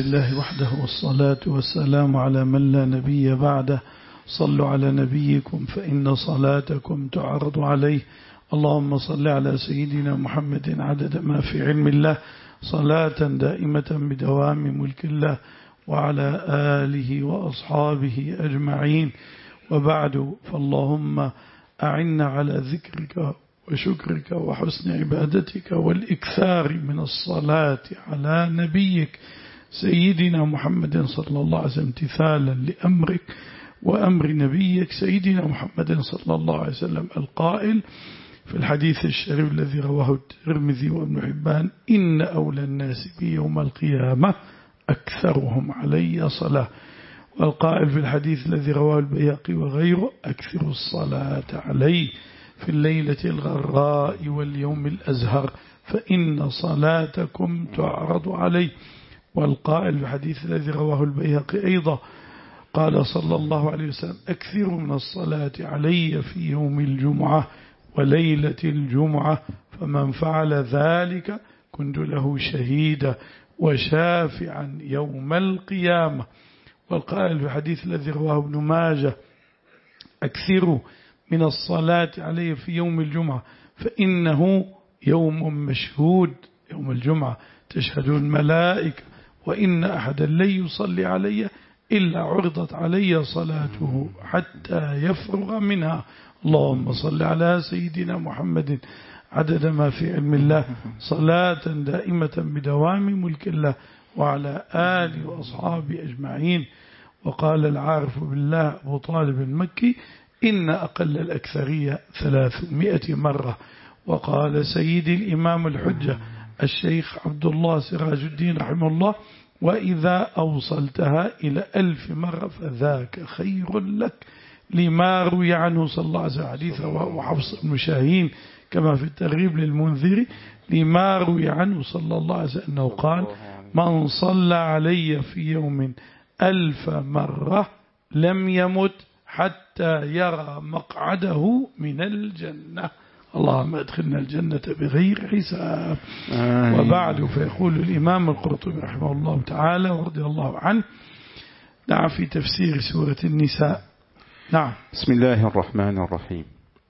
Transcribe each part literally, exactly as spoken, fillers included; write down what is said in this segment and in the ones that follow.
لله وحده والصلاة والسلام على من لا نبي بعده. صلوا على نبيكم فإن صلاتكم تعرض عليه. اللهم صل على سيدنا محمد عدد ما في علم الله، صلاة دائمة بدوام ملك الله، وعلى آله وأصحابه أجمعين. وبعد، فاللهم أعنا على ذكرك وشكرك وحسن عبادتك والإكثار من الصلاة على نبيك سيدنا محمد صلى الله عليه وسلم، امتثالا لأمرك وأمر نبيك سيدنا محمد صلى الله عليه وسلم القائل في الحديث الشريف الذي رواه الترمذي وابن حبان: إن أولى الناس بي يوم القيامة أكثرهم علي صلاة. والقائل في الحديث الذي رواه البيهقي وغيره: أكثر الصلاة علي في الليلة الغراء واليوم الأزهر فإن صلاتكم تعرض علي. والقائل في الحديث الذي رواه البيهقي أيضا قال صلى الله عليه وسلم: أكثروا من الصلاة علي في يوم الجمعة وليلة الجمعة، فمن فعل ذلك كنت له شهيدا وشافعا يوم القيامة. والقائل في الحديث الذي رواه ابن ماجه: أكثروا من الصلاة علي في يوم الجمعة فإنه يوم مشهود، يوم الجمعة تشهد الملائكة، وإن أحدا لن يصلي علي إلا عرضت علي صلاته حتى يفرغ منها. اللهم صل على سيدنا محمد عدد ما في علم الله، صلاة دائمة بدوام ملك الله، وعلى آله وأصحابه أجمعين. وقال العارف بالله أبو طالب المكي: إن أقل الأكثرية ثلاثمائة مرة. وقال سيدي الإمام الحجة الشيخ عبد الله سراج الدين رحمه الله: وإذا أوصلتها إلى ألف مرة فذاك خير لك، لما روي عنه صلى الله عليه وسلم حديث رواه حفص بن شاهين كما في الترغيب للمنذري، لما روي عنه صلى الله عليه وسلم أنه قال: من صلى علي في يوم ألف مرة لم يمت حتى يرى مقعده من الجنة. اللهم ادخلنا الجنة بغير حساب. آه. وبعد، فيقول الإمام القرطبي رحمه الله تعالى ورضي الله عنه: نعم، في تفسير سورة النساء. نعم. بسم الله الرحمن الرحيم.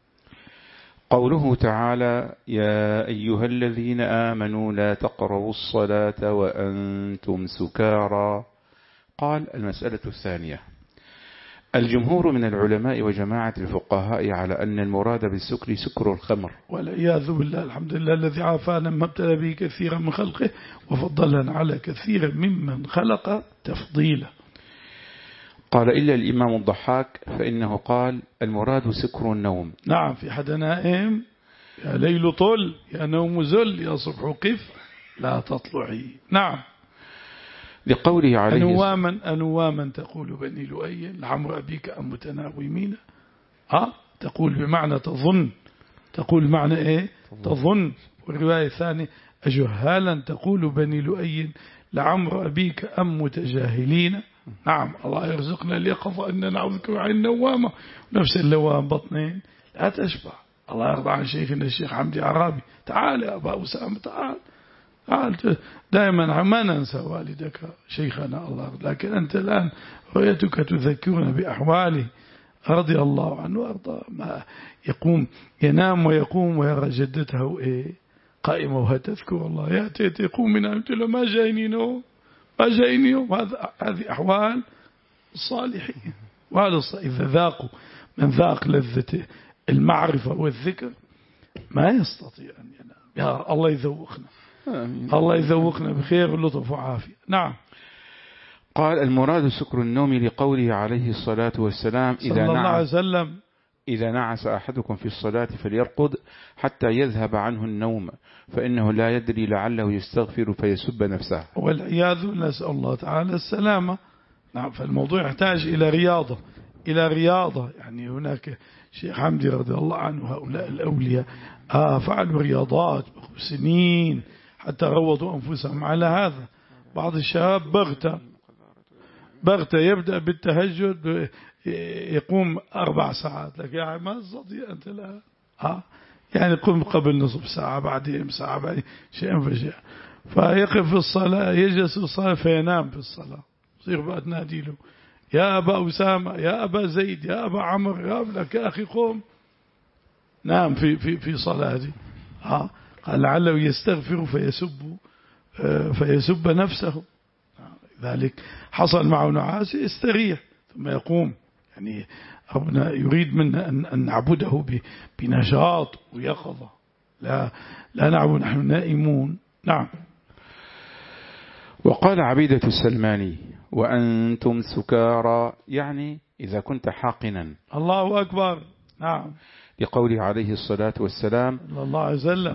قوله تعالى: يا أيها الذين آمنوا لا تقربوا الصلاة وأنتم سكارى. قال: المسألة الثانية: الجمهور من العلماء وجماعة الفقهاء على أن المراد بالسكر سكر الخمر، والعياذ بالله. الحمد لله الذي عافانا ما ابتلى به كثيرا من خلقه وفضلنا على كثير ممن خلق تفضيلا. قال: إلا الإمام الضحاك فإنه قال: المراد سكر النوم. نعم، في حد نائم: يا ليل طل، يا نوم زل، يا صبح قف لا تطلعي. نعم. لقوله عليه: أنواما أنواما تقول بني لؤي لعمر أبيك أم متناومين. ها تقول بمعنى تظن، تقول بمعنى إيه؟ تظن. والرواية الثانية: أجهالا تقول بني لؤي لعمر أبيك أم متجاهلين. نعم، الله يرزقنا اليقظة أننا نعوذك عن النوامة نفس اللوام بطنين لا تشبع. الله يرضى عن شيخنا الشيخ حمدي عرابي: تعال يا أبا أسامة، تعال تعال. دائما ما ننسى والدك شيخنا الله، لكن أنت الآن رؤيتك تذكرنا بأحواله رضي الله عنه وأرضاه. ما يقوم ينام ويقوم ويرى جدته إيه قائمة وهي تذكر الله، يأتي يقوم من أمت له ما جايني نوم ما جايني نوم. هذه أحوال الصالحين. وهذا إذا ذاقوا من ذاق لذة المعرفة والذكر ما يستطيع أن ينام. يا الله يذوقنا، الله يذوقنا بخير ولطف وعافية. نعم. قال: المراد سكر النوم لقوله عليه الصلاة والسلام: إذا صلى الله عليه وسلم: إذا نعس أحدكم في الصلاة فليرقد حتى يذهب عنه النوم، فإنه لا يدري لعله يستغفر فيسب نفسه. والعياذ، نسأل الله تعالى السلامة. نعم. فالموضوع يحتاج إلى رياضة، إلى رياضة. يعني هناك شيخ حمدي رضي الله عنه، هؤلاء الأولياء آه فعلوا رياضات سنين حتى روضوا أنفسهم على هذا. بعض الشباب بغتة بغتة يبدأ بالتهجد يقوم أربع ساعات، لك يا ما تستطيع أنت لا. ها يعني قم قبل نصف ساعة، بعدين ساعة، بعدين شيئا فشيئا. فيقف في الصلاة، يجلس في الصلاة فينام في الصلاة، يصير بقى تنادي له يا أبا أسامة، يا أبا زيد، يا أبا عمر، يا لك يا أخي قوم، نام في في في صلاته. ها قال لعله يستغفر فيسب فيسب نفسه، ذلك حصل معه نعاس يستريح ثم يقوم. يعني ربنا يريد منا أن نعبده بنشاط ويقظة، لا لا نعبد نحن نائمون. نعم. وقال عبيدة السلماني وأنتم سكارى، يعني إذا كنت حاقنا. الله أكبر. نعم. لقوله عليه الصلاة والسلام صلى الله عليه وسلم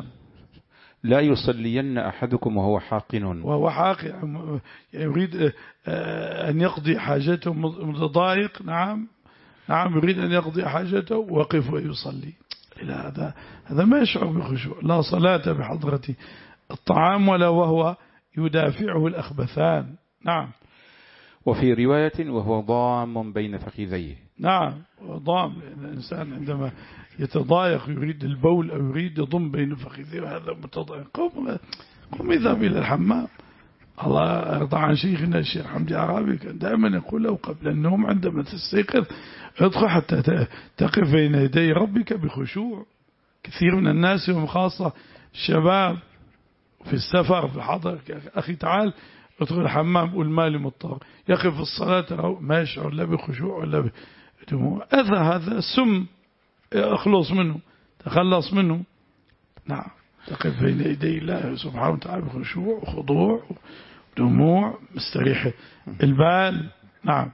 لا يصلين أحدكم وهو حاقن. وهو حاقن يريد أن يقضي حاجته متضايق. نعم نعم يريد أن يقضي حاجته وقف ويصلي. إلى هذا هذا ما يشعر بخشوع. لا صلاة بحضرة الطعام ولا وهو يدافعه الأخبثان. نعم. وفي رواية وهو ضام بين فخذيه. نعم ضام، الإنسان عندما يتضايق يريد البول أو يريد يضم بين فخذيه وهذا متضايق. قم قم اذهب إلى الحمام. الله يرضى عن شيخنا الشيخ حمدي عرابي كان دائما يقول له قبل النوم عندما تستيقظ ادخل حتى تقف بين يدي ربك بخشوع. كثير من الناس يوم خاصة الشباب في السفر في الحضر، أخي تعال ادخل الحمام قول مالي مضطر، يقف في الصلاة ما يشعر لا بخشوع ولا بدموع. أذى هذا سم، اخلص منه تخلص منه. نعم تقف بين يدي الله سبحانه وتعالى بخشوع وخضوع ودموع مستريح البال. نعم.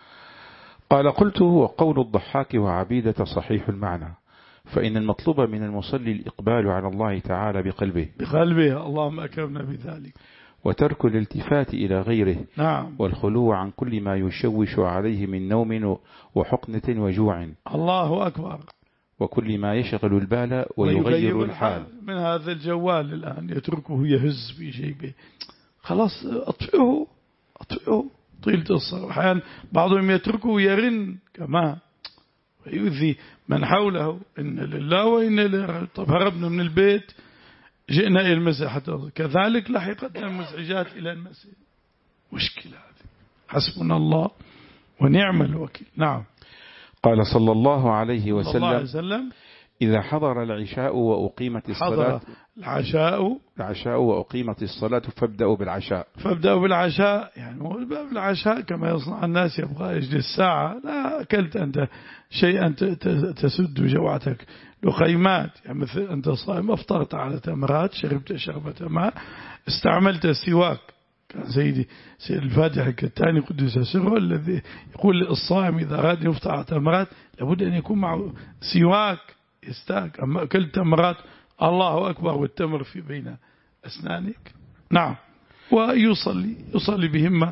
قال قلت وقول الضحاك وعبيدة صحيح المعنى، فإن المطلوب من المصلي الإقبال على الله تعالى بقلبه بقلبه اللهم أكرمنا بذلك، وترك الالتفات إلى غيره. نعم. والخلو عن كل ما يشوش عليه من نوم وحقنة وجوع. الله أكبر. وكل ما يشغل البال ويغير الحال. من هذا الجوال الآن يتركه يهز في جيبه، خلاص أطفئه أطفئه طيلة الصلاة. أحيانا بعضهم يتركه يرن كمان ويؤذي من حوله. إن لله وإن إليه. طب هربنا من البيت جئنا إلى المسجد حتى كذلك لحقتنا المزعجات إلى المسجد. مشكلة هذه. حسبنا الله ونعم الوكيل. نعم. قال صلى الله عليه وسلم, الله عليه وسلم إذا حضر العشاء وأقيمت الصلاة العشاء العشاء وأقيمت الصلاة فابدأوا بالعشاء. فابدأوا بالعشاء يعني مو بالعشاء كما يصنع الناس، يبغى يجلس ساعة. لا أكلت أنت شيئا تسد جوعتك لخيمات، يعني مثل أنت صائم أفطرت على تمرات، شربت شربة ماء، استعملت السواك. كان سيدي سيد الفاتح الكتاني قدس سره الذي يقول الصائم إذا أراد يفطر على تمرات لابد أن يكون معه سواك يستاك. أما أكلت تمرات الله أكبر والتمر في بين أسنانك. نعم. ويصلي يصلي بهمة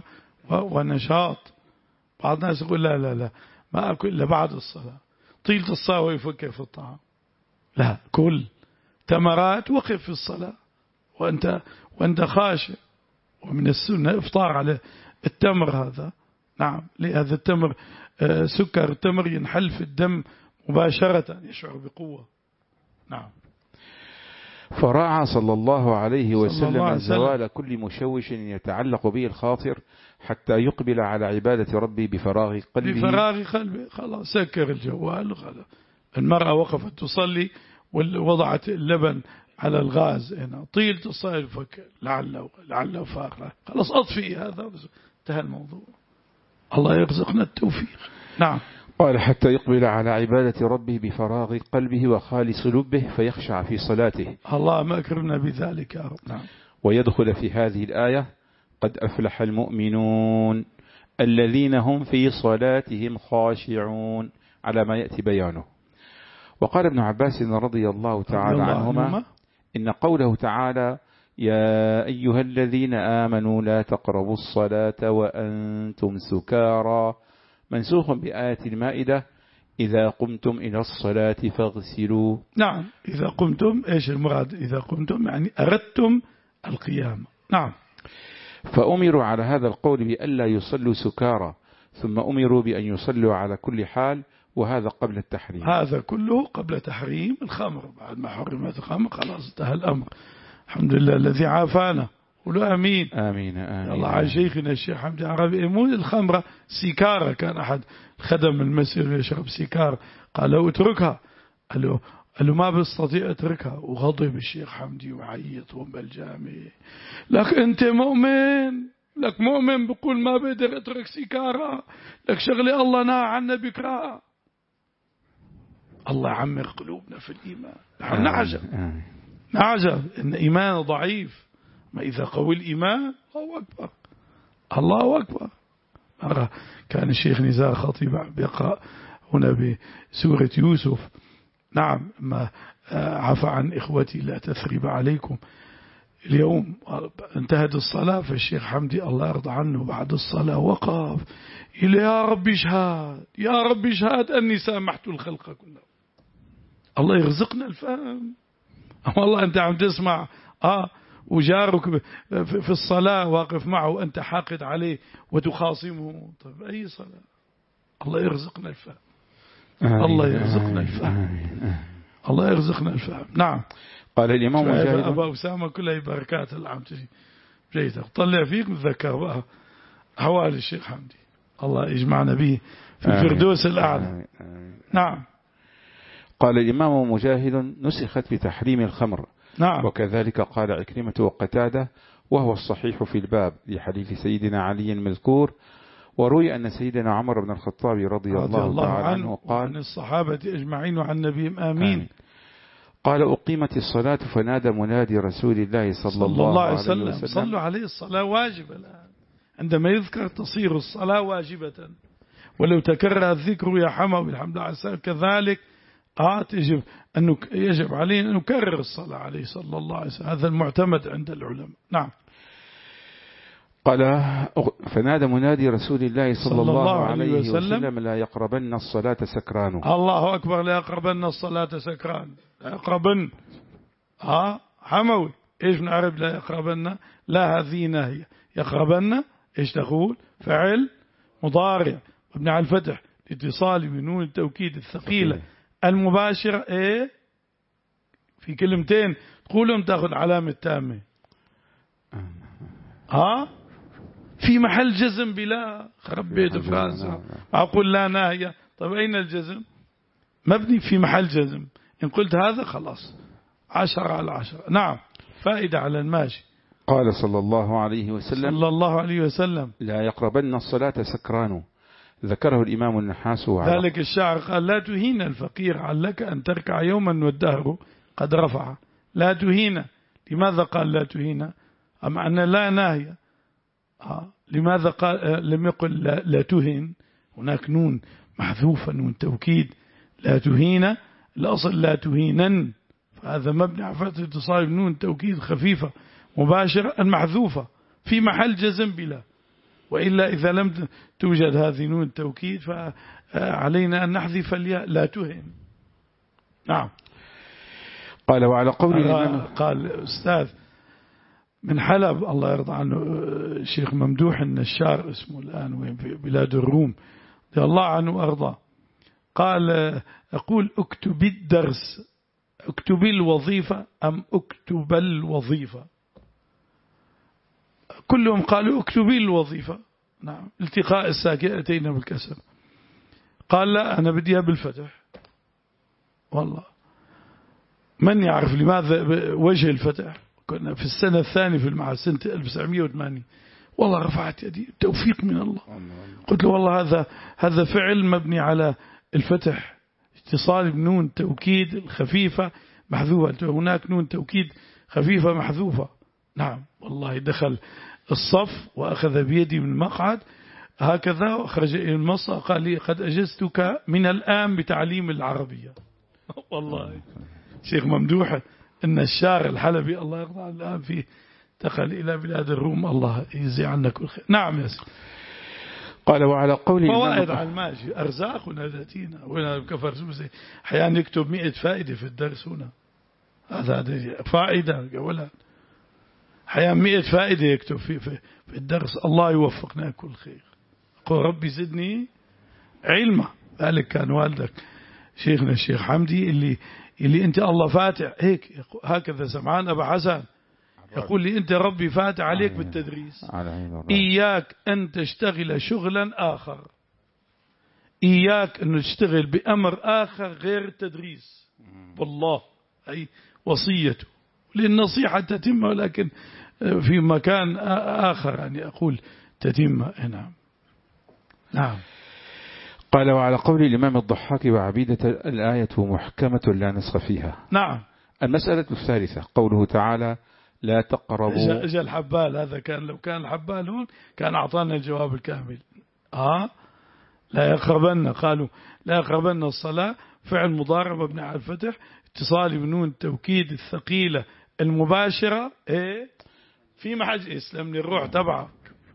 ونشاط. بعض الناس يقول لا لا لا ما أكل إلا بعد الصلاة، طيلة الصلاة ويفكر في الطعام. لا، كل تمرات وقف في الصلاة وأنت وأنت خاشع. ومن السنة إفطار على التمر هذا. نعم. لهذا التمر سكر التمر ينحل في الدم مباشرة، يشعر بقوة. نعم. فراعى صلى الله عليه وسلم الله عليه زوال كل مشوش يتعلق به الخاطر حتى يقبل على عبادة ربه بفراغ قلبه. بفراغ قلبه خلاص سكر الجوال. خلاص. المرأة وقفت تصلي ووضعت اللبن على الغاز هنا طيلة الصلاة الفكر لعله لعله فاقرة. خلاص أطفئ هذا انتهى الموضوع. الله يرزقنا التوفيق. نعم. قال حتى يقبل على عبادة ربه بفراغ قلبه وخالص لبه فيخشع في صلاته. الله ما أكرمنا بذلك يا رب. نعم. ويدخل في هذه الآية قد أفلح المؤمنون الذين هم في صلاتهم خاشعون على ما يأتي بيانه. وقال ابن عباس رضي الله تعالى عنهما إن قوله تعالى يا أيها الذين آمنوا لا تقربوا الصلاة وأنتم سكارى منسوخ بآية المائدة إذا قمتم إلى الصلاة فاغسلوا. نعم. إذا قمتم إيش المراد؟ إذا قمتم يعني أردتم القيام. نعم. فأمروا على هذا القول بألا يصلوا سكارى، ثم أمروا بأن يصلوا على كل حال، وهذا قبل التحريم. هذا كله قبل تحريم الخمر. بعد ما حرمت الخمر خلاص انتهى الأمر. الحمد لله الذي عافانا قولوا آمين. آمين آمين. الله على شيخنا الشيخ حمدي عربي. مو الخمرة، سيكارة. كان أحد خدم المسجد يشرب سيكارة، قال له اتركها، قال له قال له ما بستطيع اتركها. وغضب الشيخ حمدي وعيط بالجامع. لك انت مؤمن، لك مؤمن بقول ما بقدر اترك سيكارة، لك شغلي الله نهى عنا بكراء. الله يعمر قلوبنا في الإيمان. نحن نعجب نعجب إن إيمان ضعيف، ما إذا قوي الإيمان الله أكبر الله أكبر. مرة كان الشيخ نزار خطيب بيقرأ هنا بسورة يوسف، نعم، ما عفى عن إخوتي لا تثريب عليكم. اليوم انتهت الصلاة، فالشيخ حمدي الله يرضى عنه بعد الصلاة وقف إلى يا رب اشهد يا رب اشهد أني سامحت الخلق كلهم. الله يرزقنا الفهم. والله أنت عم تسمع آه وجارك في الصلاة واقف معه وأنت حاقد عليه وتخاصمه، طيب أي صلاة؟ الله يرزقنا الفهم. الله يرزقنا الفهم. الله يرزقنا الفهم. نعم. قال الإمام مجاهد أبا أسامة كلها بركات العام تجي جيدة. طلع فيك متذكر بقى حوالي الشيخ حمدي، الله يجمعنا به في الفردوس الأعلى. نعم. قال الإمام مجاهد نسخت بتحريم الخمر. نعم. وكذلك قال عكرمة وقتادة، وهو الصحيح في الباب لحديث سيدنا علي المذكور. وروي أن سيدنا عمر بن الخطاب رضي الله, الله تعالى عنه قال عن الصحابة أجمعين وعن نبيهم آمين, آمين. قال أقيمت الصلاة فنادى منادي رسول الله صلى, صلى الله, الله عليه وسلم, وسلم صلوا عليه. الصلاة واجبة الآن، عندما يذكر تصير الصلاة واجبة، ولو تكرر الذكر يا حمى بالحمد لله كذلك آه تجب أنه يجب علينا أن نكرر الصلاة عليه صلى الله عليه وسلم. هذا المعتمد عند العلماء. نعم. قال فنادى منادي رسول الله صلى, صلى الله عليه وسلم, وسلم لا يقربن الصلاة سكران. الله أكبر. لا يقربن الصلاة سكران. لا يقربن آه حموي. إيش نعرف لا يقربن؟ لا هذه ناهية. يقربن إيش تقول؟ فعل مضارع مبني على الفتح اتصال بنون التوكيد الثقيلة المباشرة. إيه في كلمتين تقولهم تأخذ علامة تامة. ها في محل جزم بلا خرب بيت فرنسا. أقول لا ناهية. طيب أين الجزم؟ مبني في محل جزم. إن قلت هذا خلاص عشرة على عشرة. نعم. فائدة على الماشي. قال صلى الله عليه وسلم صلى الله عليه وسلم لا يقربن الصلاة سكران. ذكره الإمام النحاس. ذلك الشاعر قال لا تهين الفقير علك أن تركع يوما والدهر قد رفع. لا تهين. لماذا قال لا تهين؟ أما أن لا ناهية. آه. لماذا قال لم يقل لا, لا تهين؟ هناك نون محذوفة نون توكيد. لا تهين الأصل لا تهينا، فهذا مبني على فتح اتصال بنون توكيد خفيفة مباشرة المحذوفة في محل جزم بلا. وإلا إذا لم توجد هذه نون التوكيد فعلينا أن نحذف الياء لا تهن. نعم. قال وعلى قول الإمام قال أستاذ من حلب الله يرضى عنه الشيخ ممدوح النشار اسمه الآن وين في بلاد الروم رضي الله عنه وأرضاه، قال أقول اكتب الدرس اكتب الوظيفة أم اكتب الوظيفة؟ كلهم قالوا اكتبي الوظيفة. نعم. التقاء الساكنتين بالكسر. قال لا أنا بديها بالفتح. والله من يعرف لماذا وجه الفتح؟ كنا في السنة الثانية في المعهد سنة ألف وتسعمئة وثمانين. والله رفعت يدي توفيق من الله. قلت له والله هذا هذا فعل مبني على الفتح اتصال بنون توكيد الخفيفة محذوفة. هناك نون توكيد خفيفة محذوفة. نعم. والله دخل الصف وأخذ بيدي من المقعد هكذا وأخرج إلى المصة قال لي قد أجزتك من الآن بتعليم العربية. والله شيخ ممدوح إن الشاعر الحلبي الله يرضى عنه الآن في دخل إلى بلاد الروم الله يجزي عنا كل خير. نعم يا سيدي. قال وعلى قول فوائد على الماشي أرزاقنا ذاتينا ولا كفر سوسي أحيانا نكتب مئة فائدة في الدرس هنا. هذا فائدة ولا أحيانا مئة فائدة يكتب في, في, في الدرس. الله يوفقنا كل خير. قل ربي زدني علما. ذلك كان والدك شيخنا الشيخ حمدي اللي اللي أنت الله فاتح هيك هكذا سمعان أبا حسن يقول لي أنت ربي فاتح عليك بالتدريس، إياك أن تشتغل شغلا آخر، إياك أن تشتغل بأمر آخر غير التدريس. والله أي وصيته، للنصيحة تتم، ولكن في مكان آخر يعني أقول تتم. نعم نعم. قال وعلى قول الإمام الضحاك وعبيدة الآية محكمة لا نسخ فيها. نعم. المسألة الثالثة قوله تعالى لا تقربوا. إجا الحبال هذا، كان لو كان الحبال هون كان أعطانا الجواب الكامل. آه لا يقربن، قالوا لا يقربن الصلاة فعل مضارع مبني على الفتح اتصال بنون التوكيد الثقيلة المباشرة إيه في محل اسلام للروح تبعك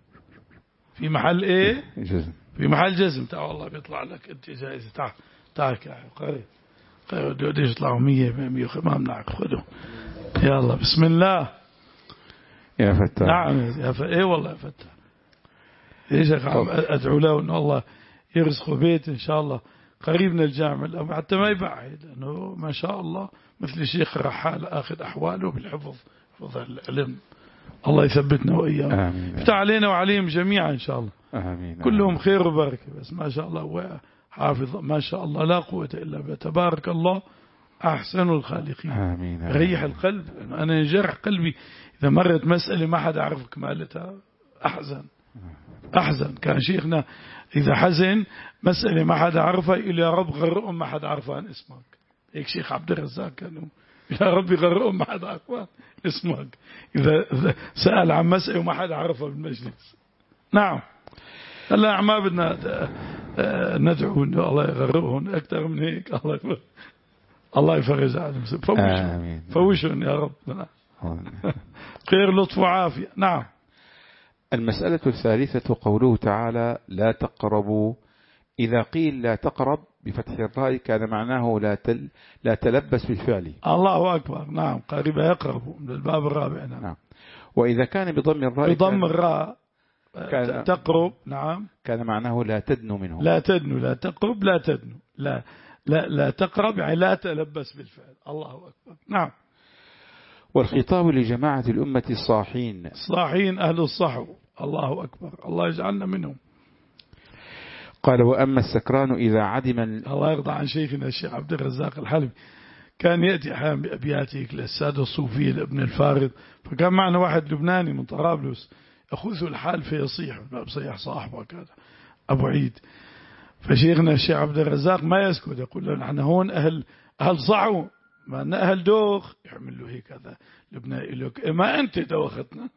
في محل إيه جزم، في محل جزم. تعال والله بيطلع لك أنت جائزة. تعال تعال قريب قريب دوديش يطلعوا مية مية ما منعك خذوا. يلا بسم الله يا فتاح. نعم يا فتاح. ايه والله يا فتاح. ايش ادعو له ان الله يرزقه بيت ان شاء الله قريب من الجامع، حتى ما يبعد، لانه ما شاء الله مثل الشيخ رحال اخذ احواله بالحفظ، حفظ العلم. الله يثبتنا واياه، يفتح علينا وعليهم جميعا ان شاء الله. آمين. كلهم خير وبركه، بس ما شاء الله حافظ ما شاء الله لا قوه الا بالله، تبارك الله أحسن الخالقين. آمين. ريح القلب. أنا ينجرح قلبي إذا مرت مسألة ما حدا عرف كمالتها، أحزن أحزن. كان شيخنا إذا حزن مسألة ما حدا عرفها يقول يا رب غرقهم ما حدا عرفان اسمك. هيك شيخ عبد الرزاق كانوا يا ربي غرقهم ما حدا عرفان اسمك إذا سأل عن مسألة وما حدا عرفها بالمجلس. نعم. هلا ما بدنا ندعو إن الله يغرقهم أكثر من هيك. الله يغرق. الله يفرج عنهم. فوشهم فوشهم يا رب. خير لطف وعافية. نعم. المسألة الثالثة قوله تعالى لا تقربوا. إذا قيل لا تقرب بفتح الراء كان معناه لا تل لا تلبس بالفعل. الله أكبر. نعم. قريب يقرب من الباب الرابع. نعم. نعم. وإذا كان بضم الراء بضم الراء كان تقرب. نعم. كان معناه لا تدنو منه. لا تدنو، لا تقرب، لا تدنو، لا لا لا تقرب يعني لا تلبس بالفعل. الله أكبر. نعم. والخطاب لجماعة الأمة الصاحين. الصاحين أهل الصحو. الله أكبر. الله يجعلنا منهم. قال وأما السكران إذا عدم. الله يرضى عن شيخنا الشيخ عبد الرزاق الحلبي، كان يأتي أحيانا بأبياته للسادة الصوفية لابن الفارض، فكان معنا واحد لبناني من طرابلس يأخذه الحال فيصيح بصيح صاحبه كذا أبو عيد. فشيخنا الشيخ عبد الرزاق ما يسكت، يقول له نحن هون أهل أهل صعو، ما أن أهل دوخ. يعمل له هيك هذا لبناني يقول لك ما أنت دوختنا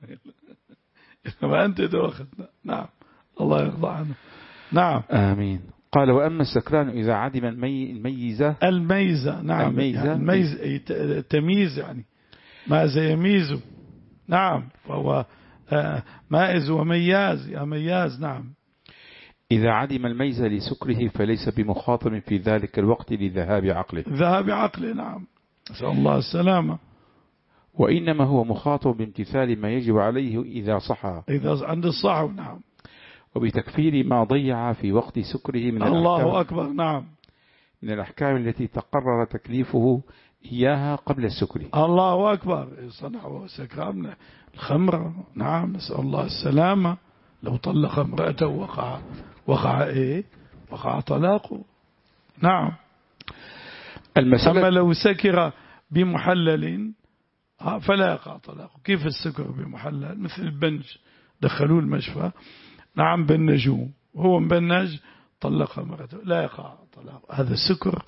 ما أنت دوختنا. نعم. الله يرضى عنه. نعم. آمين. قال وأما السكران إذا عدم الميزة. الميزة. نعم. الميزة يعني الميزة تمييز يعني ماذا يميزه. نعم. فهو مائز ومياز يا مياز. نعم. إذا عدم الميزة لسكره فليس بمخاطب في ذلك الوقت لذهاب عقله. ذهاب عقله. نعم. نسأل الله السلامة. وإنما هو مخاطب بامتثال ما يجب عليه إذا صحى. إذا عند الصحو. نعم. وبتكفير ما ضيع في وقت سكره من الله أكبر. نعم. من الأحكام التي تقرر تكليفه إياها قبل السكر. الله أكبر. صنعوا سكران الخمرة. نعم. نسأل الله السلامة. لو طلق امرأته وقع وقع إيه وقع طلاقه. نعم. المسألة أما لو سكر بمحلل فلا يقع طلاقه. كيف السكر بمحلل؟ مثل البنج دخلوه المشفى. نعم. بالنجوم وهو مبنج طلق امرأته لا يقع طلاق. هذا سكر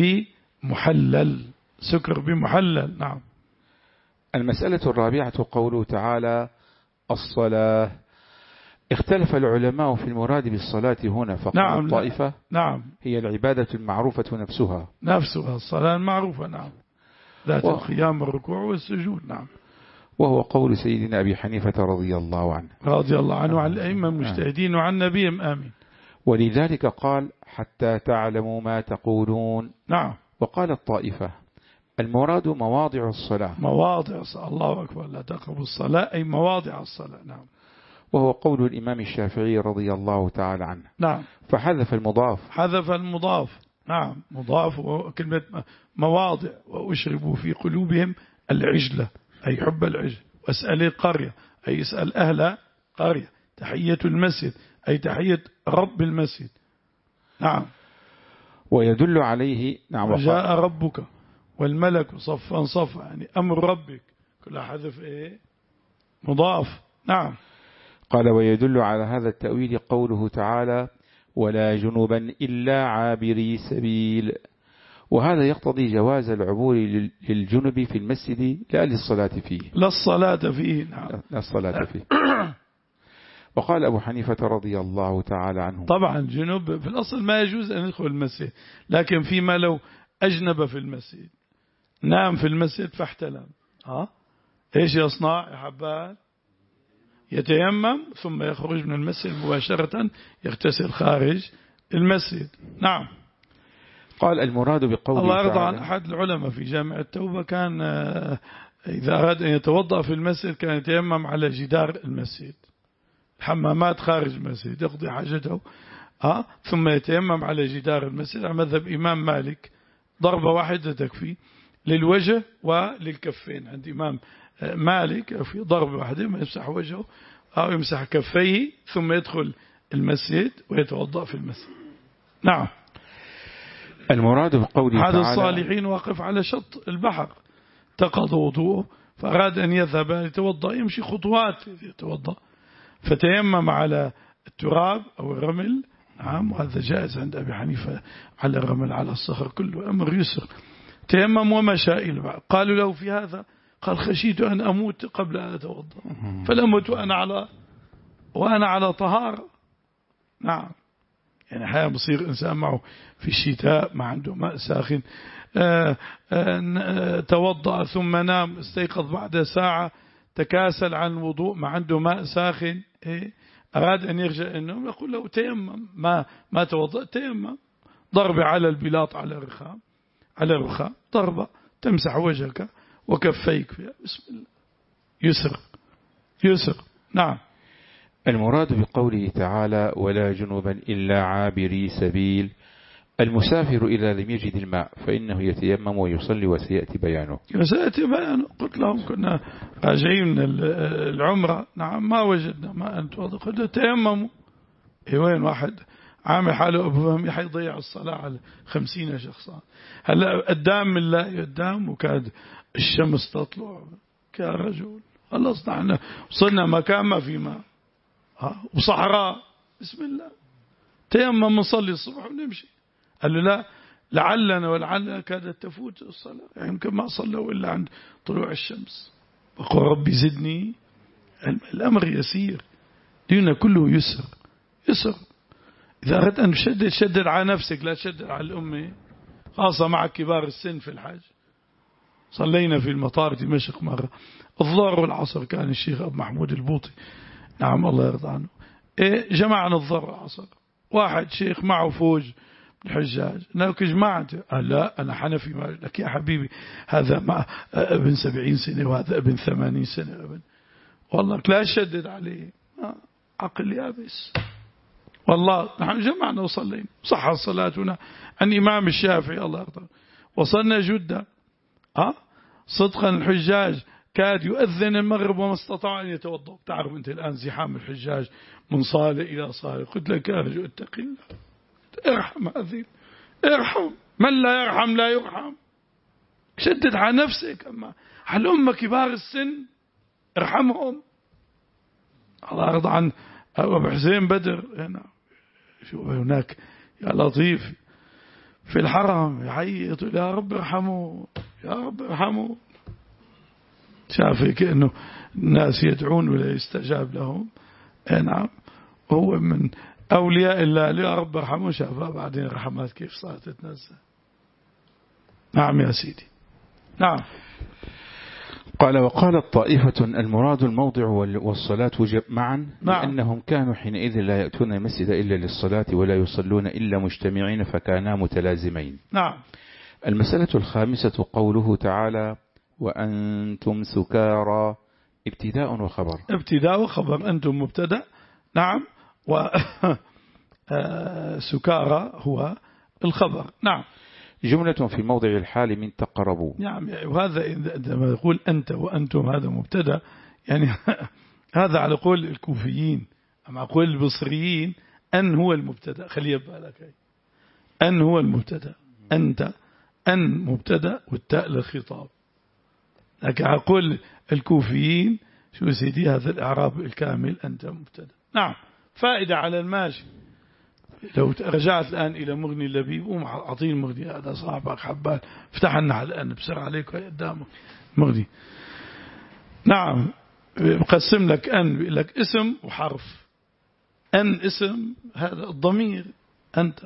بمحلل. سكر بمحلل. نعم. المسألة الرابعة قوله تعالى الصلاة. اختلف العلماء في المراد بالصلاة هنا. فقال نعم. الطائفة نعم هي العبادة المعروفة نفسها. نفسها الصلاة المعروفة. نعم. ذات و... القيام والركوع والسجود. نعم. وهو قول سيدنا أبي حنيفة رضي الله عنه رضي الله عنه وعن الأئمة المجتهدين وعن نبيهم آمين. ولذلك قال حتى تعلموا ما تقولون. نعم. وقال الطائفة المراد مواضع الصلاة. مواضع الصلاة. الله أكبر. لا تقربوا الصلاة أي مواضع الصلاة. نعم. وهو قول الإمام الشافعي رضي الله تعالى عنه. نعم. فحذف المضاف. حذف المضاف. نعم. مضاف وكلمة مواضع. وأشربوا في قلوبهم العجلة أي حب العجل واسأل قرية أي اسأل أهل قرية. تحية المسجد أي تحية رب المسجد. نعم. ويدل عليه نعم وجاء ربك والملك صفا صفا يعني أمر ربك كل حذف إيه مضاف. نعم. قال ويدل على هذا التأويل قوله تعالى ولا جنوبا إلا عابري سبيل، وهذا يقتضي جواز العبور للجنب في المسجد لا للصلاة فيه. لا الصلاة فيه. نعم. لا الصلاة فيه. وقال أبو حنيفة رضي الله تعالى عنه طبعا جنوب في الأصل ما يجوز أن يدخل المسجد، لكن فيما لو أجنب في المسجد نام في المسجد فاحتلم ها إيش يصنع يا حبان؟ يتيمم ثم يخرج من المسجد مباشرة يغتسل خارج المسجد. نعم. قال المراد بقوله الله يرضى عن أحد العلماء في جامع التوبة كان إذا أراد أن يتوضأ في المسجد كان يتيمم على جدار المسجد، الحمامات خارج المسجد يقضي حاجته أه؟ ثم يتيمم على جدار المسجد على مذهب إمام مالك، ضربة واحدة تكفي للوجه وللكفين. عند إمام مالك في ضربة واحدة يمسح وجهه أو يمسح كفيه ثم يدخل المسجد ويتوضأ في المسجد. نعم. المراد بقوله تعالى تعالى الصالحين واقف على شط البحر تقضى وضوءه فأراد أن يذهب يتوضأ يمشي خطوات يتوضأ فتيمم على التراب أو الرمل. نعم. وهذا جائز عند أبي حنيفة على الرمل على الصخر كله أمر يسر. تيمم ومشى إلى بعض. قالوا له في هذا قال خشيت أن أموت قبل أن أتوضأ فلمت وأنا على وأنا على طهارة. نعم. يعني أحيانا بصير إنسان معه في الشتاء ما عنده ماء ساخن آآ آآ توضأ ثم نام استيقظ بعد ساعة تكاسل عن الوضوء ما عنده ماء ساخن إيه؟ أراد أن يرجع النوم يقول له تيمم ما ما توضأ تيمم ضربة على البلاط على الرخام على الرخام ضربة تمسح وجهك وكفيك فيها بسم الله يسر يسر. نعم. المراد بقوله تعالى ولا جنوبا إلا عابري سبيل المسافر إذا لم يجد الماء فإنه يتيمم ويصلي وسيأتي بيانه. وسيأتي بيانه. قلت لهم كنا راجعين من العمرة نعم ما وجدنا ماء نتوضأ قلت تيمموا. إيه وين واحد عامل حاله أبو فهمي حيضيع الصلاة على خمسين شخصا. هلا قدام من لا قدام وكاد الشمس تطلع يا رجل خلص نحن وصلنا مكان ما في ماء وصحراء بسم الله تيمم نصلي الصبح ونمشي. قال له لا لعلنا ولعلنا كادت تفوت الصلاة يعني يمكن ما صلوا إلا عند طلوع الشمس. وقال ربي زدني. الأمر يسير ديننا كله يسر يسر. إذا أردت أن تشدد شدد على نفسك لا تشدد على الأمة خاصة مع كبار السن في الحج. صلينا في المطار دمشق مرة الظهر والعصر كان الشيخ أبو محمود البوطي نعم الله يرضى عنه إيه جمعنا الظهر والعصر واحد شيخ معه فوج الحجاج ناك جماعة قال لا أنا حنفي ما لك يا حبيبي هذا مع ابن سبعين سنة وهذا ابن ثمانين سنة ابن والله لا شدد عليه عقل يابس. والله نحن جمعنا وصلينا صح صلاتنا عن إمام الشافعي الله يرضى. وصلنا جدة ها صدقا الحجاج كاد يؤذن المغرب وما استطاع أن يتوضأ. تعرف أنت الآن زحام الحجاج من صالة إلى صالة. قلت لك يا رجل اتق الله ارحم هذه ارحم من لا يرحم لا يرحم. شدد على نفسك أما على الأمة كبار السن ارحمهم. الله يرضى عن أبو حسين بدر هنا شو هناك يا لطيف في الحرم يعيط يا رب ارحمه يا رب ارحمه. شافي كأنه الناس يدعون ولا يستجاب لهم. نعم. وهو من أولياء الله يا رب ارحمه شافها بعدين الرحمات كيف صارت تتنزل. نعم يا سيدي. نعم. قال وقالت طائفة المراد الموضع والصلاة معا نعم. لأنهم كانوا حينئذ لا يأتون المسجد إلا للصلاة ولا يصلون إلا مجتمعين فكانا متلازمين. نعم. المسألة الخامسة قوله تعالى وأنتم سكارى ابتداء وخبر. ابتداء وخبر أنتم مبتدأ نعم وسكارى هو الخبر. نعم. جملة في موضع الحال من تقربوا. نعم. وهذا عندما يقول أنت وأنتم هذا مبتدأ يعني هذا على قول الكوفيين. أما قول البصريين أن هو المبتدأ. خلي يبقى لك أن هو المبتدأ، أنت أن مبتدأ والتاء للخطاب. لكن على قول الكوفيين شو سيدي هذا الإعراب الكامل أنت مبتدأ. نعم. فائدة على الماشي. لو رجعت الآن إلى مغني اللبيب قوم أعطيه المغني هذا صاحبك حبال افتح لنا الآن بسرعة عليك قدامك مغني. نعم. بقسم لك أن لك اسم وحرف. أن اسم هذا الضمير أنت.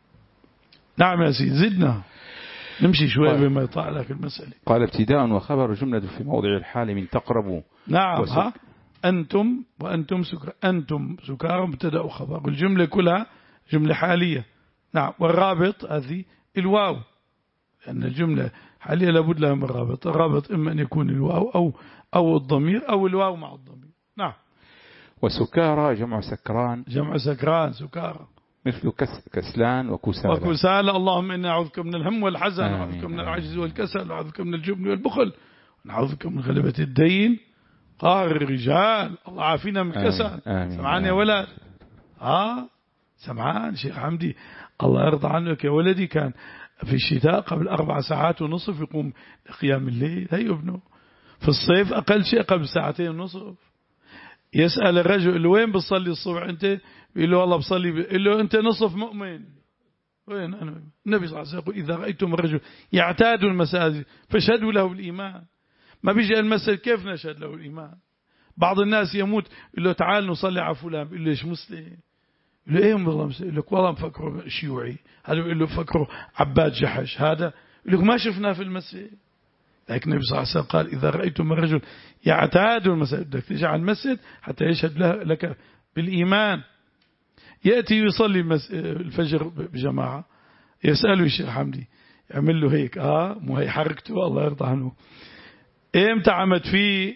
نعم يا سيدي زدنا نمشي شوي بما يطلع لك المسألة. قال ابتداء وخبر جملة في موضع الحال من تقربوا. نعم وسك... ها أنتم وأنتم سكر أنتم سكارى مبتدأ وخبر والجملة كلها جملة حالية. نعم. والرابط هذه الواو لأن الجملة حالية لابد لها من رابط. الرابط إما أن يكون الواو أو أو الضمير أو الواو مع الضمير. نعم. وسكارى جمع سكران. جمع سكران سكارى مثل كس كسلان وكسالى. وكسالى. اللهم إنا أعوذك من الهم والحزن وأعوذك من العجز والكسل وأعوذك من الجبن والبخل ونعوذك من غلبة الدين قهر الرجال. الله عافينا من الكسل. سمعان يا ولد. آه سمعان شيخ حمدي الله يرضى عنك يا ولدي. كان في الشتاء قبل أربع ساعات ونصف يقوم لقيام الليل. هي ابنه في الصيف أقل شيء قبل ساعتين ونصف. يسأل الرجل وين بتصلي الصبح أنت؟ يقول له والله بصلي ب... يقول له أنت نصف مؤمن. وين أنا؟ النبي صلى الله عليه وسلم يقول إذا رأيتم الرجل يعتاد المساجد فاشهدوا له الإيمان. ما بيجي المسجد كيف نشهد له الإيمان؟ بعض الناس يموت يقول له تعال نصلي على فلان يقول له ليش مسلم؟ يقول له ايه والله مسلم. يقول لك والله مفكره شيوعي. هذا يقول له فكره عباد جحش. هذا يقول لك ما شفناه في المسجد. لكن النبي صلى الله عليه وسلم قال إذا رأيتم الرجل يعتاد المسجد بدك تجعل المسجد حتى يشهد لك بالإيمان. يأتي يصلي الفجر بجماعة يسأله الشيخ حمدي يعمل له هيك آه مو هي حركته الله يرضى عنه. إمتى عمد فيه؟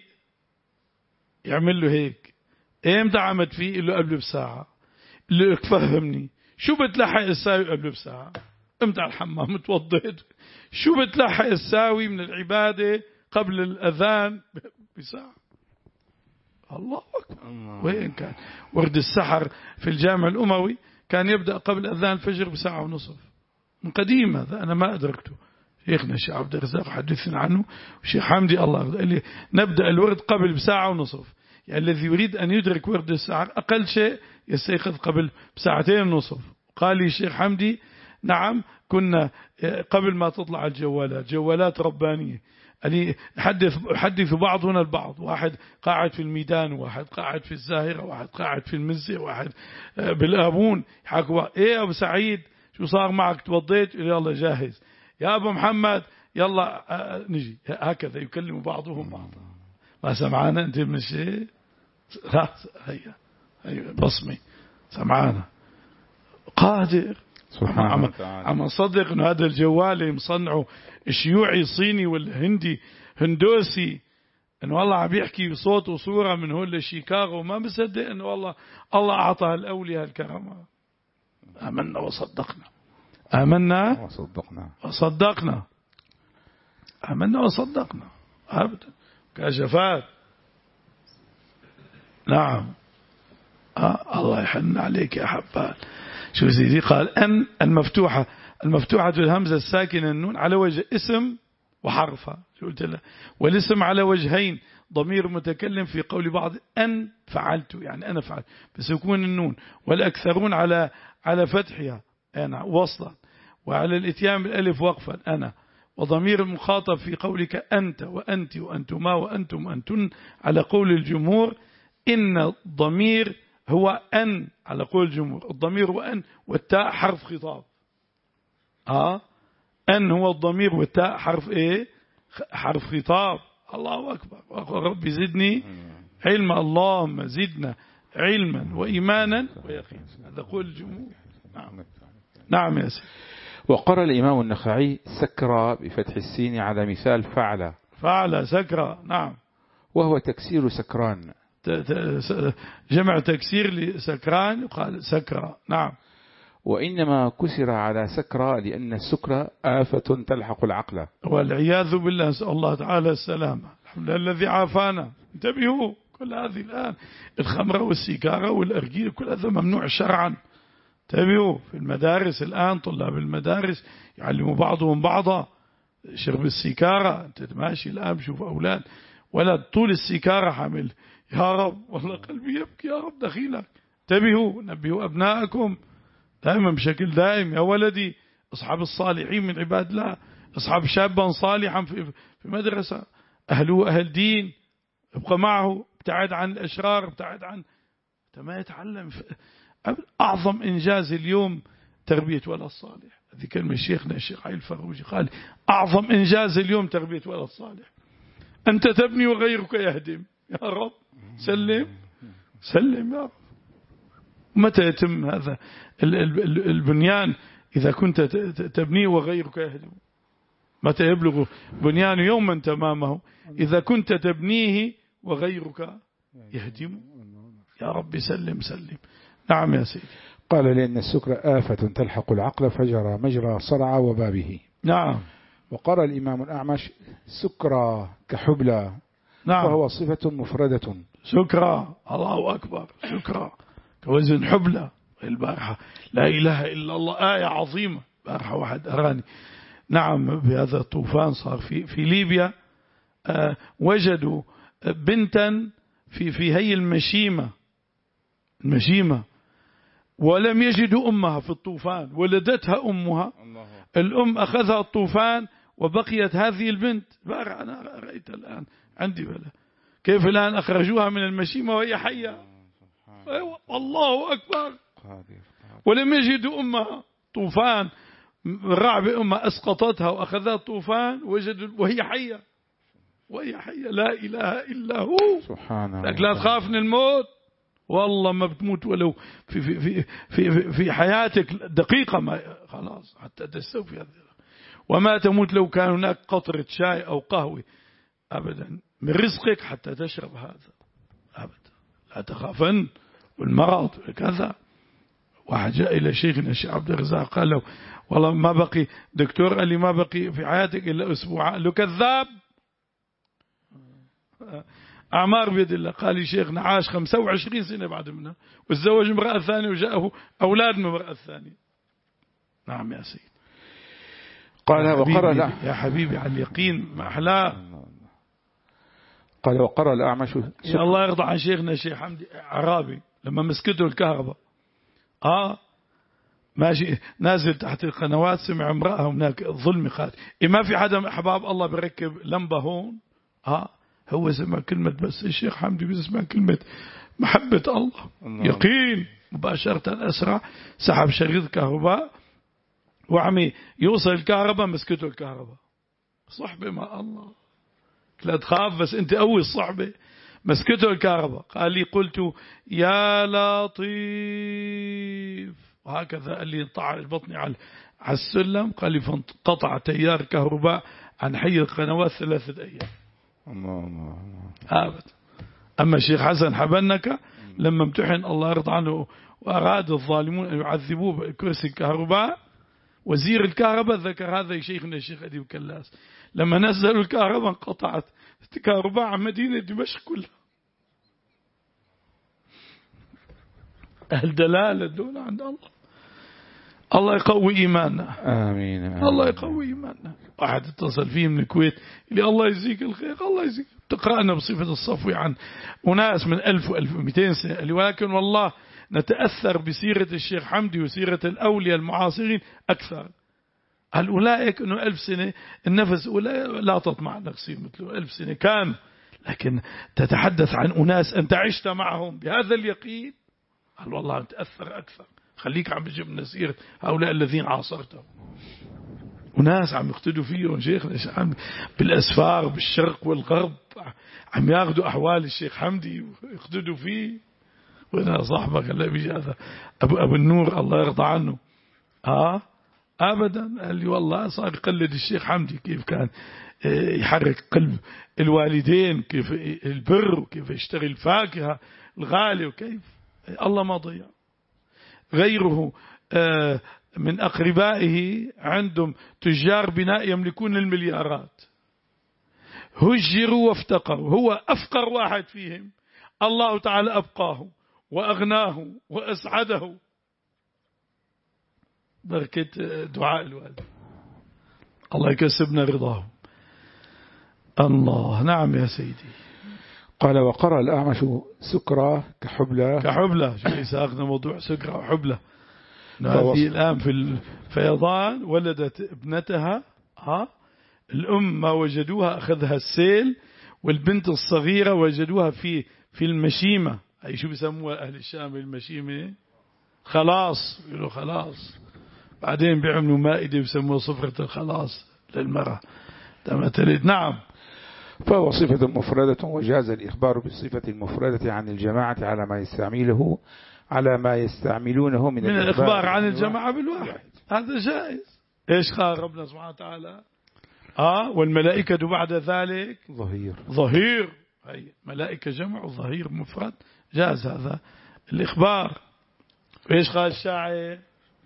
يعمل له هيك. إمتى عمد فيه؟ يقول له قبل بساعة. يقول له فهمني شو بتلحق الساوي قبل بساعة؟ امتى على الحمام توضيت؟ شو بتلحق الساوي من العبادة قبل الأذان بساعة؟ الله أكبر. وين كان ورد السحر في الجامع الأموي كان يبدأ قبل أذان الفجر بساعة ونصف من قديم. هذا أنا ما أدركته. شيخنا الشيخ عبد الرزاق حدثنا عنه والشيخ حمدي الله قال لي نبدأ الورد قبل بساعة ونصف. يعني الذي يريد أن يدرك ورد السحر أقل شيء يستيقظ قبل بساعتين ونصف. قال لي الشيخ حمدي نعم كنا قبل ما تطلع الجوالات جوالات ربانية يعني حدث حدث بعضنا البعض. واحد قاعد في الميدان واحد قاعد في الزاهرة واحد قاعد في المزة واحد بالآبون حكوا ايه ابو سعيد شو صار معك توضيت؟ يلا جاهز يا ابو محمد يلا نجي. هكذا يكلم بعضهم بعضا. ما سمعانا انت من الشيء؟ لا هيا هيا بصمي سمعانا قادر سبحان الله. عم نصدق انه هذا الجوال اللي مصنعه الشيوعي الصيني والهندي هندوسي انه والله عم يحكي بصوت وصورة من هول لشيكاغو. ما بصدق انه والله الله اعطى الاولياء الكرامة. امنا وصدقنا. امنا وصدقنا وصدقنا. امنا وصدقنا ابدا كشفات. نعم. آه الله يحن عليك يا حبان. شو سيدي قال أن المفتوحة المفتوحة الهمزة الساكنة النون على وجه اسم وحرفها. شو قلت له؟ والاسم على وجهين ضمير متكلم في قول بعض أن فعلت يعني أنا فعلت بسكون النون والأكثرون على على فتحها أنا وصلا وعلى الاتيان بالألف وقفا أنا. وضمير المخاطب في قولك أنت وأنت وأنتما وأنتم وأنتن على قول الجمهور. إن الضمير هو أن على قول الجمهور. الضمير وأن والتاء حرف خطاب. آه أن هو الضمير والتاء حرف إيه؟ حرف خطاب. الله أكبر. ربي زدني علما. اللهم زدنا علما وإيمانا ويقينا. هذا قول الجمهور. نعم نعم يا سيدي. وقرأ الإمام النخعي سكرى بفتح السين على مثال فعل. فعل سكرى. نعم. وهو تكسير جمع جمع تكسير لسكران يقال سكرى. نعم. وإنما كسر على سكرة لأن السكرة آفة تلحق العقل. والعياذ بالله، نسأل الله تعالى السلامة. الحمد لله الذي عافانا. انتبهوا، كل هذه الآن الخمرة والسيجارة والأرجيل كل هذا ممنوع شرعا. انتبهوا، في المدارس الآن طلاب المدارس يعلموا بعضهم بعضا شرب السيجارة. انت ماشي الآن بشوف أولاد ولد طول السيجارة حامل، يا رب والله قلبي يبكي، يا رب دخيلك. انتبهوا، نبهوا أبنائكم دائما بشكل دائم. يا ولدي أصحاب الصالحين من عباد الله، أصحاب شابا صالحا في في مدرسة، أهله أهل دين، ابقى معه، ابتعد عن الأشرار، ابتعد عن ما يتعلم. أعظم إنجاز اليوم تربية ولد صالح. هذه كلمة شيخنا الشيخ علي الفروجي قال أعظم إنجاز اليوم تربية ولد صالح. أنت تبني وغيرك يهدم. يا رب سلم سلم يا رب. متى يتم هذا البنيان إذا كنت تبنيه وغيرك يهدم؟ متى يبلغ بنيان يوما تمامه إذا كنت تبنيه وغيرك يهدم؟ يا رب سلم سلم. نعم يا سيدي. قال لأن السكر آفة تلحق العقل فجرى مجرى صرع وبابه. نعم. وقال الإمام الأعمش سكرى كحبلى. نعم. فهو صفة مفردة. سكرى، الله أكبر، سكرى كوزن حبلى. البارحة لا إله إلا الله آية عظيمة. البارحة واحد أراني نعم بهذا الطوفان صار في في ليبيا. آه وجدوا بنتا في في هي المشيمة المشيمة ولم يجدوا أمها في الطوفان. ولدتها أمها. الأم أخذها الطوفان وبقيت هذه البنت. بارحة أنا رأيت الآن عندي بلا كيف الآن أخرجوها من المشيمة وهي حية. الله أكبر. ولم يجدوا أمها. طوفان رعب أمها أسقطتها وأخذها الطوفان وجدوا وهي حية وهي حية. لا إله إلا هو سبحانه. لا تخاف من الموت، والله ما بتموت ولو في في في في, في حياتك دقيقة، ما خلاص حتى تستوفي هذا. وما تموت لو كان هناك قطرة شاي أو قهوة أبدا من رزقك حتى تشرب هذا أبدا. لا تخافن. والمرض كذا. واحد جاء إلى شيخنا الشيخ عبد الرزاق قال له والله ما بقي دكتور قال لي ما بقي في حياتك إلا أسبوع. قال له كذاب، أعمار بيد الله. قال لي شيخنا عاش خمسة وعشرين سنة بعد منها وتزوج امرأة ثانية وجاءه أولاد من امرأة ثانية. نعم يا سيد. قال وقرأ لا يا حبيبي على اليقين ما أحلاه. قال وقرأ الأعمش يا الله يرضى عن شيخنا الشيخ حمدي عرابي لما مسكته الكهرباء آه ماشي نازل تحت القنوات سمع امرأة هناك ظلم خالد. إيه ما في حدا أحباب الله بركب لمبة هون. آه هو سمع كلمة بس الشيخ حمدي بيسمع كلمة محبة الله, الله. يقين مباشرة أسرع سحب شريط كهرباء وعمي يوصل الكهرباء مسكته الكهرباء. صحبة مع الله لا تخاف بس أنت قوي الصحبة. مسكته الكهرباء قال لي قلت يا لطيف وهكذا قال لي طعن بطني على السلم. قال لي فانقطع تيار كهرباء عن حي القنوات ثلاثة أيام. الله الله أبدا. أما الشيخ حسن حبنك لما امتحن الله يرضى عنه وأراد الظالمون أن يعذبوه بكرسي الكهرباء وزير الكهرباء ذكر هذا شيخنا الشيخ أديب كلاس لما نزلوا الكهرباء انقطعت الكهرباء عن مدينة دمشق كلها. أهل دلالة الدولة عند الله. الله يقوي إيماننا. آمين, آمين. الله يقوي إيماننا. واحد اتصل فيه من الكويت اللي الله يجزيك الخير الله يجزيك. تقرأنا بصفة الصفو عن أناس من ألف وألف ومئتين سنة ولكن والله نتأثر بسيرة الشيخ حمدي وسيرة الأولياء المعاصرين أكثر. هل أولئك أنه ألف سنة النفس لا تطمع أنك تصير مثله ألف سنة كان لكن تتحدث عن أناس أنت عشت معهم بهذا اليقين. هل والله تأثر أكثر. خليك عم بجيب نسيرة هؤلاء الذين عاصرتهم وناس عم يقتدوا فيهم شيخنا بالأسفار بالشرق والغرب عم ياخذوا أحوال الشيخ حمدي ويقتدوا فيه. وانا صاحبك اللي بيجي هذا أبو, أبو النور الله يرضى عنه آه أبدا قال لي والله صار يقلد الشيخ حمدي كيف كان يحرك قلب الوالدين كيف البر وكيف يشتري الفاكهة الغالية وكيف الله ما ضيع. غيره من أقربائه عندهم تجار بناء يملكون المليارات، هجروا وافتقروا، هو أفقر واحد فيهم، الله تعالى أبقاه وأغناه وأسعده بركة دعاء الوالد، الله يكسبنا رضاه. الله. نعم يا سيدي. قال وقرأ الأعمش سكرة كحبلة. كحبلة. شو يساقنا موضوع سكرة وحبلة. هذه الآن في الفيضان ولدت ابنتها، ها الأم ما وجدوها أخذها السيل، والبنت الصغيرة وجدوها في في المشيمة، أي شو بيسموها أهل الشام المشيمة، خلاص يقولوا خلاص، بعدين بيعملوا مائدة بيسموها صفرة الخلاص للمرأة لما تلد. نعم. فهو صفة مفردة، وجاز الإخبار بالصفة المفردة عن الجماعة على ما يستعمله على ما يستعملونه من, من الإخبار عن الجماعة بالواحد، هذا جائز. إيش قال ربنا سبحانه وتعالى؟ آه والملائكة بعد ذلك ظهير. ظهير، هي ملائكة جمع وظهير مفرد، جاز هذا الإخبار. إيش قال الشاعر؟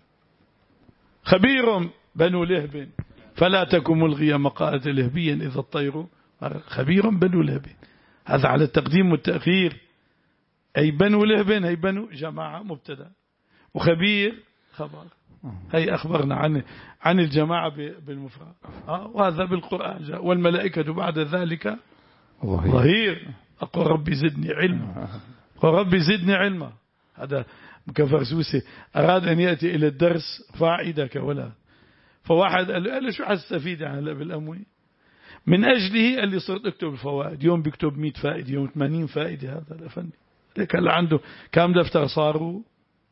خبير بنو لهب فلا تكن ملغيا مقالة لهبيا إذا الطير، خبيرا بنو لهب، هذا على التقديم والتأخير، أي بنو لهب أي بنو جماعة مبتدا، وخبير خبر، هي أخبرنا عن عن الجماعة بالمفرد. آه وهذا بالقرآن جاء. والملائكة بعد ذلك ظهير. أقول ربي زدني علما، وربي زدني علما. هذا كفرسوسي أراد أن يأتي إلى الدرس فاعدة كولا، فواحد قال له, قال له شو حستفيد عن بالأموي؟ من أجله اللي صرت أكتب الفوائد، يوم بيكتب مئة فائدة، يوم ثمانين فائدة. هذا الأفندي لك اللي عنده كم دفتر صاروا؟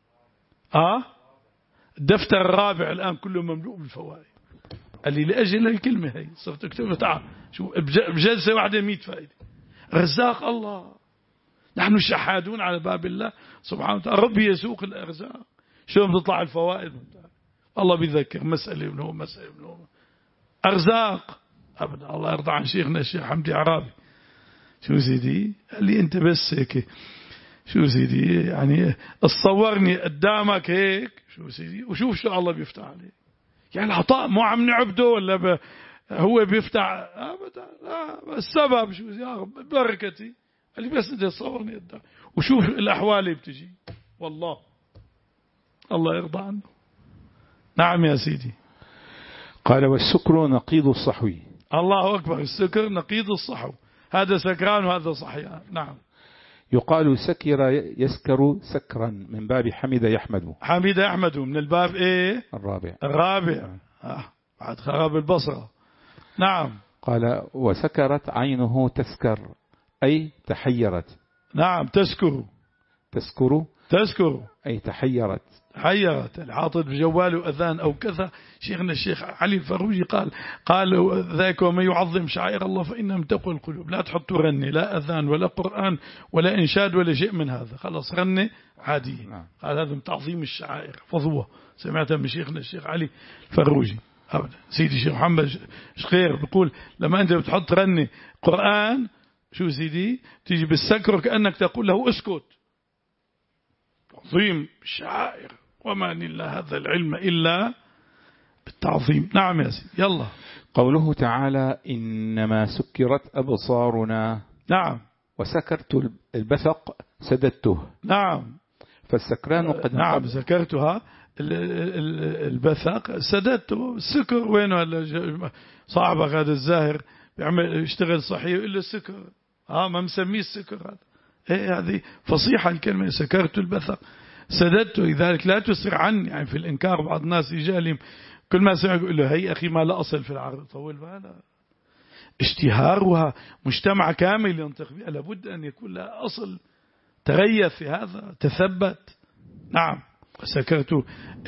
آه الدفتر الرابع الآن كله مملوء بالفوائد. قال لي لأجل الكلمة هي صرت أكتب. تعال شو بجلسة واحدة مئة فائدة. رزاق الله، نحن شحادون على باب الله سبحانه وتعالى، ربي يسوق الأرزاق. شو بتطلع الفوائد؟ الله بيذكر مسألة من هو مسألة من هو أرزاق أبدا. الله يرضى عن شيخنا الشيخ حمدي عرابي. شو سيدي؟ قال لي أنت بس هيك شو سيدي يعني اتصورني قدامك هيك شو سيدي وشوف شو الله بيفتح عليه. يعني العطاء مو عم نعبده ولا ب... هو بيفتح أبدا، لا السبب شو يا رب بركتي. قال لي بس انت تصورني قدام وشوف الأحوال اللي بتجي، والله الله يرضى عنه. نعم يا سيدي. قال والسكر نقيض الصحو. الله أكبر. السكر نقيض الصحو، هذا سكران وهذا صحيان. نعم. يقال سكر يسكر سكرا من باب حمد يحمد. حمد يحمد من الباب ايه؟ الرابع. الرابع. آه. بعد خراب البصرة. نعم. قال وسكرت عينه تسكر أي تحيرت. نعم. تسكر. تسكر. تسكر أي تحيرت. حيرت. العاطل بجواله أذان أو كذا. شيخنا الشيخ علي الفروجي قال قال ذاك ومن يعظم شعائر الله فإنها من تقوى القلوب. لا تحطوا رنة، لا أذان ولا قرآن ولا إنشاد ولا شيء من هذا، خلاص رنة عادية. قال هذا من تعظيم الشعائر فضوة. سمعتها من شيخنا الشيخ علي الفروجي أبدا. سيدي الشيخ محمد شخير بيقول لما أنت بتحط رنة قرآن شو سيدي تيجي بالسكر كأنك تقول له اسكت. تعظيم الشعائر وما نل هذا العلم إلا بالتعظيم. نعم يا سيدي. يلا. قوله تعالى إنما سكرت أبصارنا. نعم. وسكرت البثق سددته. نعم. فالسكران قد نعم سكرتها البثق سددته. السكر وينه؟ صعب هذا الزاهر بيعمل يشتغل صحيح إلا السكر اه ما مسميه السكر هذا. ايه هذه فصيحة الكلمة سكرت البثق سددته. لذلك لا تسرع عني يعني في الإنكار. بعض الناس يجالهم كل ما سمع يقول له هي أخي ما لا أصل في العرض. طول بالها اشتهارها مجتمع كامل ينطق بها لابد أن يكون لها أصل تغيث في هذا تثبت. نعم. سكرت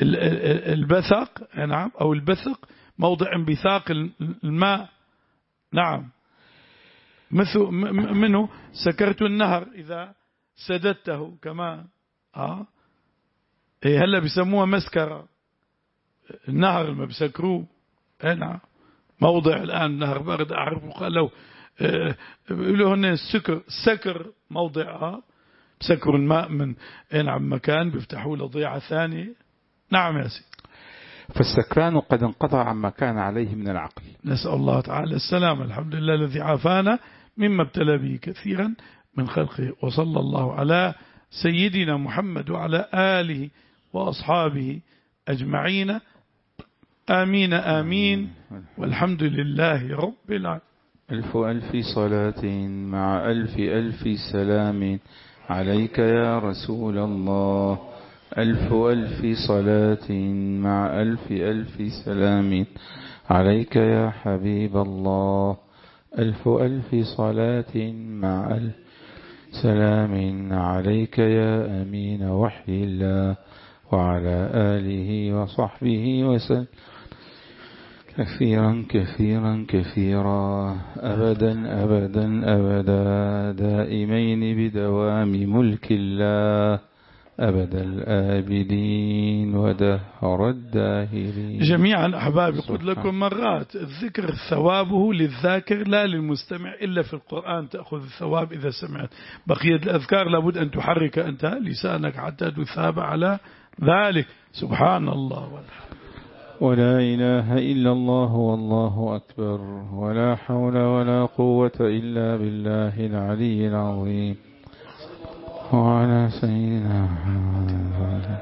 البثق نعم أو البثق موضع انبثاق الماء. نعم. مثل منه سكرت النهر إذا سددته كمان. آه إيه هلا بيسموها مسكرة النهر ما بيسكروه. نعم. موضع الآن نهر بارد أعرف قالوا آه بيقولوا هنا السكر سكر موضع آه بسكروا الماء من نعم مكان بيفتحوا له ضيعة ثانية. نعم يا سيدي. فالسكران قد انقطع عما كان عليه من العقل. نسأل الله تعالى السلامة. الحمد لله الذي عافانا مما ابتلى به كثيرا من خلقه. وصلى الله على سيدنا محمد وعلى آله وأصحابه أجمعين. آمين آمين. والحمد لله رب العالمين. ألف ألف صلاة مع ألف ألف سلام عليك يا رسول الله. ألف ألف صلاة مع ألف ألف سلام عليك يا حبيب الله. ألف ألف صلاة مع ألف سلام عليك يا أمين وحي الله وعلى آله وصحبه وسلم كثيرا كثيرا كثيرا أبدا أبدا أبدا دائمين بدوام ملك الله أبد الآبدين ودهر الداهرين. جميعا أحبابي قلت لكم مرات الذكر ثوابه للذاكر لا للمستمع، إلا في القرآن تأخذ الثواب إذا سمعت. بقية الأذكار لابد أن تحرك أنت لسانك حتى تثاب على ذلك. سبحان الله والحمد ولا إله إلا الله والله أكبر ولا حول ولا قوة إلا بالله العلي العظيم. وعلى سيدنا محمد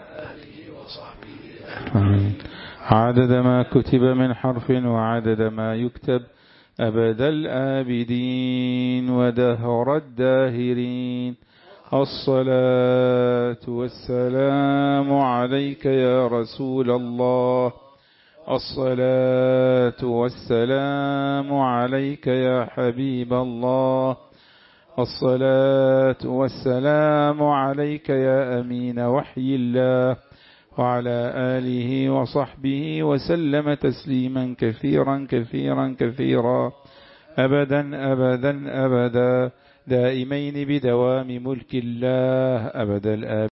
عدد ما كتب من حرف وعدد ما يكتب أبد الآبدين ودهر الداهرين. الصلاة والسلام عليك يا رسول الله. الصلاة والسلام عليك يا حبيب الله. الصلاة والسلام عليك يا أمين وحي الله وعلى آله وصحبه وسلم تسليما كثيرا كثيرا كثيرا أبدا أبدا أبدا دائمين بدوام ملك الله أبد الآبدين.